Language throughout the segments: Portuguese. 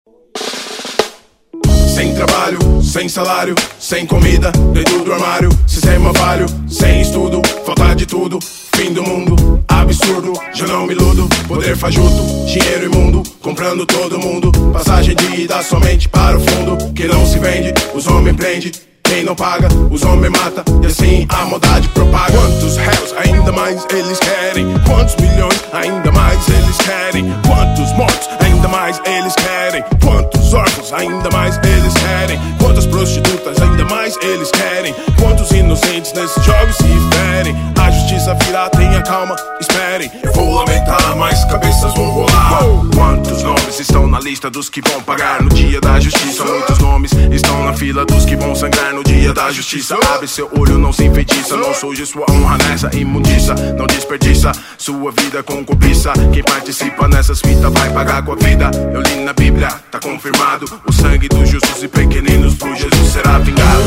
Sem trabalho, sem salário, sem comida, dentro do armário, sistema falho, sem estudo, falta de tudo, fim do mundo, absurdo, já não me iludo, poder fajuto, dinheiro imundo, comprando todo mundo, passagem de ida somente para o fundo, que não se vende, os homens prende, quem não paga, os homens mata, e assim a maldade propaga. Quantos réus ainda mais eles querem? Quantos milhões ainda mais eles querem? Quantos mortos ainda mais eles querem? Quantos órfãos ainda mais eles querem? Quantas prostitutas ainda mais eles querem? Quantos inocentes nesses jogos se ferem? A justiça virá, tenha calma, esperem. Eu vou lamentar, mas cabeças vão rolar. Quantos nomes estão na lista dos que vão pagar no dia da justiça? Muitos nomes estão na fila dos que vão sangrar no dia da justiça. Abre seu olho, não se enfeitiça, não suje sua honra nessa imundiça. Não desperdiça sua vida com cobiça. Quem participa nessas fitas vai pagar com a vida. Eu li na Bíblia, tá confirmado. O sangue dos justos e pequeninos por Jesus será vingado.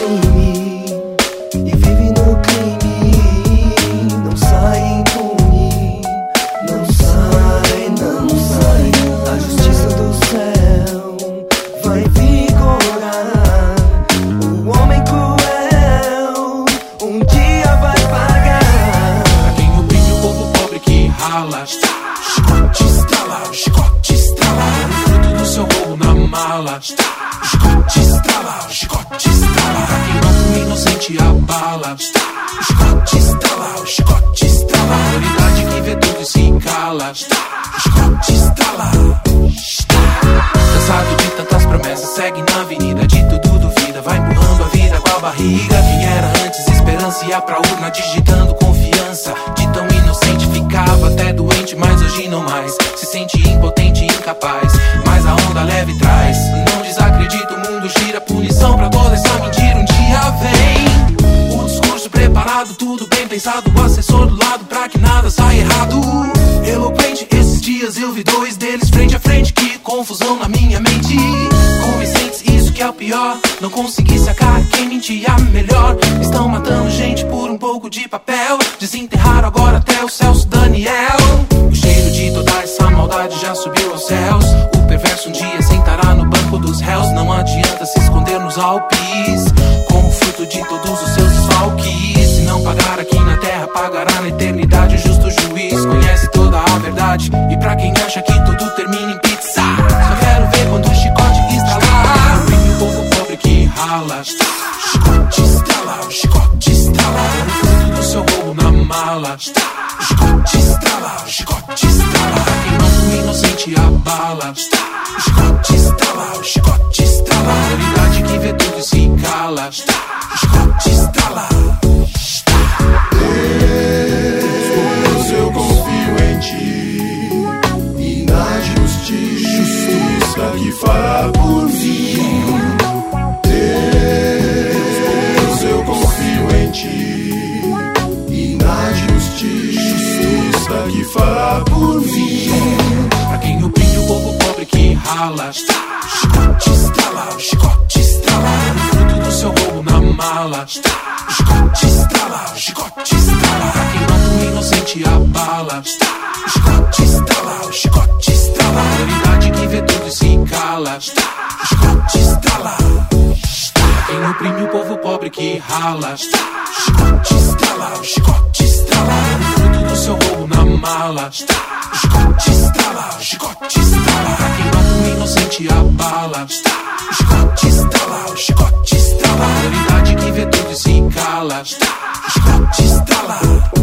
E vive no crime, não sai impune, não sai, não sai. A justiça do céu vai vigorar. O homem cruel um dia vai pagar. Pra quem oprime o povo pobre que rala, chicote estrala, chicote estrala. O fruto do seu roubo na mala, chicote estrala, chicote estrala. Pra quem mata o inocente a bala, chicote estrala, chicote estrala. Autoridade que vê tudo e se cala, chicote estrala. Cansado de tantas promessas, segue na avenida, de tudo duvida, vai empurrando a vida com a barriga. Quem era antes esperança ia pra urna digitando confiança. De tão inocente ficava até doente, mas hoje não mais. Se sente impotente e incapaz, mas a onda leve traz. Não desacredita, o mundo gira, punição pra toda essa mentira um dia vem. O discurso preparado, tudo bem pensado, o assessor do lado pra que nada saia errado. Eloquente, esses dias eu vi dois deles frente a frente, que confusão na minha mente. Convincentes, isso que é o pior, não consegui sacar quem mentia melhor. Estão matando gente por um pouco de papel, desenterraram agora até o Celso Daniel. O cheiro de toda essa maldade já subiu aos céus. O perverso um dia sentará no banco dos réus. Não adianta se esconder nos Alpes, como fruto de todos os seus desfalques. Se não pagar aqui na terra, pagará na eternidade. O justo juiz conhece toda a verdade. E pra quem acha que tudo termina em pizza, só quero ver quando o chicote estralar. Oprime o povo pobre que rala, chicote estrala, chicote estrala. O fruto do seu roubo na mala, chicote estrala, chicote estrala. Pra quem mata o inocente a bala, chicote estrala, chicote estrala. Autoridade que vê tudo e se cala, chicote estrala. Deus, eu confio em ti e na justiça que fará por mim. Deus, eu confio em ti e na justiça que fará por mim. Pra quem oprime o povo pobre que rala, chicote estrala, chicote estrala. O fruto do seu roubo na mala, chicote estrala, chicote estrala. Pra quem mata o inocente a bala, chicote estrala, chicote estrala. Autoridade que vê tudo e se cala, chicote estrala. Pra quem oprime o povo pobre que rala, chicote estrala, chicote estrala. O fruto do seu roubo na mala, chicote estrala, chicote estrala. Pra quem mata o inocente a bala, chicote estrala, chicote estrala. Autoridade que vê tudo e se cala, chicote estrala.